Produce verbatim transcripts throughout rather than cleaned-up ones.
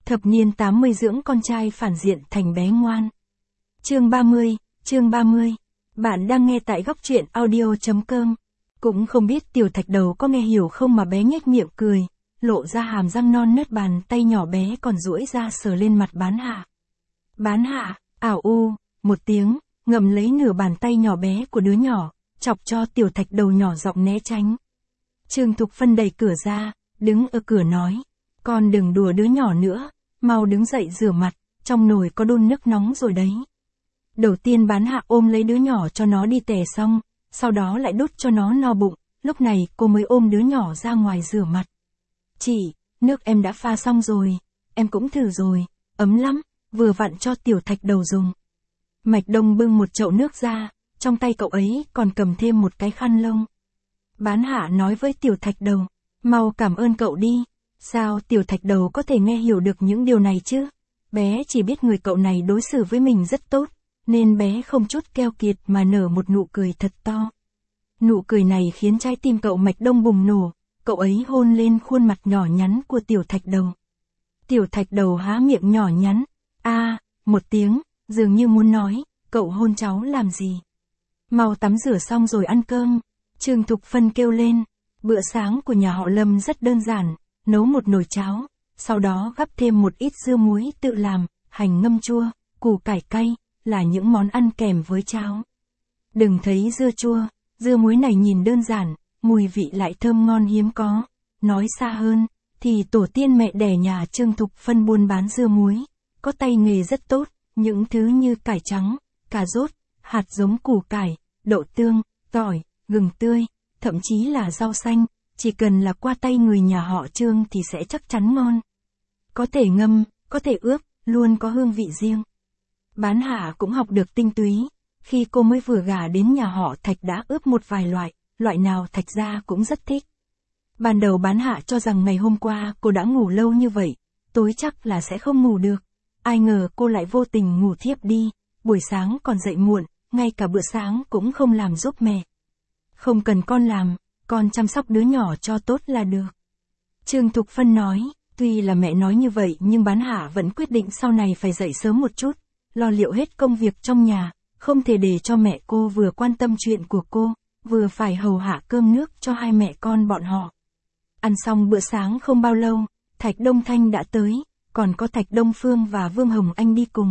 Thập niên tám mươi dưỡng con trai phản diện thành bé ngoan. Chương ba mươi, chương ba mươi. Bạn đang nghe tại góc truyện audio chấm com. Cũng không biết Tiểu Thạch Đầu có nghe hiểu không mà bé nhếch miệng cười, lộ ra hàm răng non nớt, bàn tay nhỏ bé còn duỗi ra sờ lên mặt Bán Hạ. Bán Hạ, ảo u, một tiếng, ngậm lấy nửa bàn tay nhỏ bé của đứa nhỏ, chọc cho Tiểu Thạch Đầu nhỏ giọng né tránh. Trương Thục Phân đẩy cửa ra, đứng ở cửa nói, con đừng đùa đứa nhỏ nữa, mau đứng dậy rửa mặt, trong nồi có đun nước nóng rồi đấy. Đầu tiên Bán Hạ ôm lấy đứa nhỏ cho nó đi tè xong, sau đó lại đút cho nó no bụng, lúc này cô mới ôm đứa nhỏ ra ngoài rửa mặt. Chị, nước em đã pha xong rồi, em cũng thử rồi, ấm lắm, vừa vặn cho Tiểu Thạch Đầu dùng. Mạch Đông bưng một chậu nước ra, trong tay cậu ấy còn cầm thêm một cái khăn lông. Bán Hạ nói với Tiểu Thạch Đầu, mau cảm ơn cậu đi. Sao Tiểu Thạch Đầu có thể nghe hiểu được những điều này chứ? Bé chỉ biết người cậu này đối xử với mình rất tốt, nên bé không chút keo kiệt mà nở một nụ cười thật to. Nụ cười này khiến trái tim cậu Mạch Đông bùng nổ, cậu ấy hôn lên khuôn mặt nhỏ nhắn của Tiểu Thạch Đầu. Tiểu Thạch Đầu há miệng nhỏ nhắn, a, à, một tiếng, dường như muốn nói, cậu hôn cháu làm gì? Mau tắm rửa xong rồi ăn cơm. Trương Thục Phân kêu lên, bữa sáng của nhà họ Lâm rất đơn giản, nấu một nồi cháo, sau đó gắp thêm một ít dưa muối tự làm, hành ngâm chua, củ cải cay, là những món ăn kèm với cháo. Đừng thấy dưa chua, dưa muối này nhìn đơn giản, mùi vị lại thơm ngon hiếm có. Nói xa hơn, thì tổ tiên mẹ đẻ nhà Trương Thục Phân buôn bán dưa muối, có tay nghề rất tốt, những thứ như cải trắng, cà rốt, hạt giống củ cải, đậu tương, tỏi, gừng tươi, thậm chí là rau xanh, chỉ cần là qua tay người nhà họ Trương thì sẽ chắc chắn ngon. Có thể ngâm, có thể ướp, luôn có hương vị riêng. Bán Hạ cũng học được tinh túy, khi cô mới vừa gả đến nhà họ Thạch đã ướp một vài loại, loại nào Thạch gia cũng rất thích. Ban đầu Bán Hạ cho rằng ngày hôm qua cô đã ngủ lâu như vậy, tối chắc là sẽ không ngủ được. Ai ngờ cô lại vô tình ngủ thiếp đi, buổi sáng còn dậy muộn, ngay cả bữa sáng cũng không làm giúp mẹ. Không cần con làm, con chăm sóc đứa nhỏ cho tốt là được. Trương Thục Phân nói, tuy là mẹ nói như vậy nhưng Bán Hạ vẫn quyết định sau này phải dậy sớm một chút, lo liệu hết công việc trong nhà, không thể để cho mẹ cô vừa quan tâm chuyện của cô, vừa phải hầu hạ cơm nước cho hai mẹ con bọn họ. Ăn xong bữa sáng không bao lâu, Thạch Đông Thanh đã tới, còn có Thạch Đông Phương và Vương Hồng Anh đi cùng.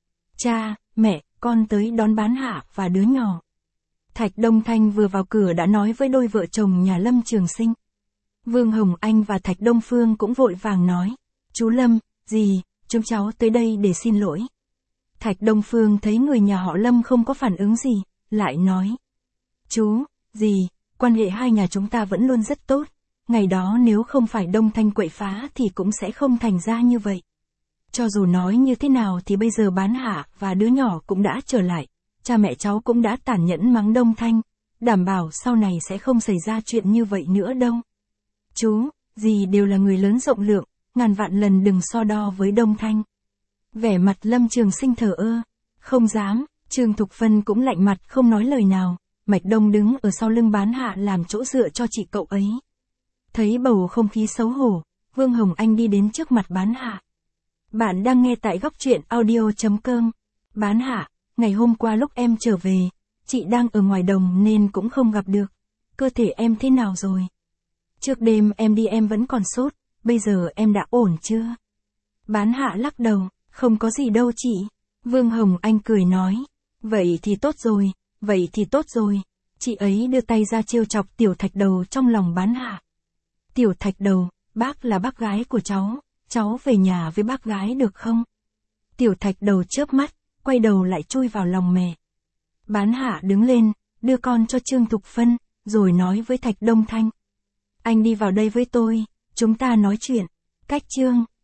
Cha, mẹ, con tới đón Bán Hạ và đứa nhỏ. Thạch Đông Thanh vừa vào cửa đã nói với đôi vợ chồng nhà Lâm Trường Sinh. Vương Hồng Anh và Thạch Đông Phương cũng vội vàng nói, chú Lâm, dì, chúng cháu tới đây để xin lỗi. Thạch Đông Phương thấy người nhà họ Lâm không có phản ứng gì, lại nói, chú, dì, quan hệ hai nhà chúng ta vẫn luôn rất tốt, ngày đó nếu không phải Đông Thanh quậy phá thì cũng sẽ không thành ra như vậy. Cho dù nói như thế nào thì bây giờ Bán Hạ và đứa nhỏ cũng đã trở lại. Cha mẹ cháu cũng đã tàn nhẫn mắng Đông Thanh, đảm bảo sau này sẽ không xảy ra chuyện như vậy nữa đâu. Chú, dì đều là người lớn rộng lượng, ngàn vạn lần đừng so đo với Đông Thanh. Vẻ mặt Lâm Trường Sinh thờ ơ, không dám, Trương Thục Phân cũng lạnh mặt không nói lời nào, Mạch Đông đứng ở sau lưng Bán Hạ làm chỗ dựa cho chị cậu ấy. Thấy bầu không khí xấu hổ, Vương Hồng Anh đi đến trước mặt Bán Hạ. Bạn đang nghe tại góc truyện audio chấm com. Bán Hạ, ngày hôm qua lúc em trở về, chị đang ở ngoài đồng nên cũng không gặp được. Cơ thể em thế nào rồi? Trước đêm em đi em vẫn còn sốt, bây giờ em đã ổn chưa? Bán Hạ lắc đầu, không có gì đâu chị. Vương Hồng Anh cười nói, vậy thì tốt rồi, vậy thì tốt rồi. Chị ấy đưa tay ra trêu chọc Tiểu Thạch Đầu trong lòng Bán Hạ. Tiểu Thạch Đầu, bác là bác gái của cháu, cháu về nhà với bác gái được không? Tiểu Thạch Đầu chớp mắt, quay đầu lại chui vào lòng mẹ. Bán Hạ đứng lên, đưa con cho Trương Thục Phân, rồi nói với Thạch Đông Thanh. Anh đi vào đây với tôi, chúng ta nói chuyện. Cách Trương,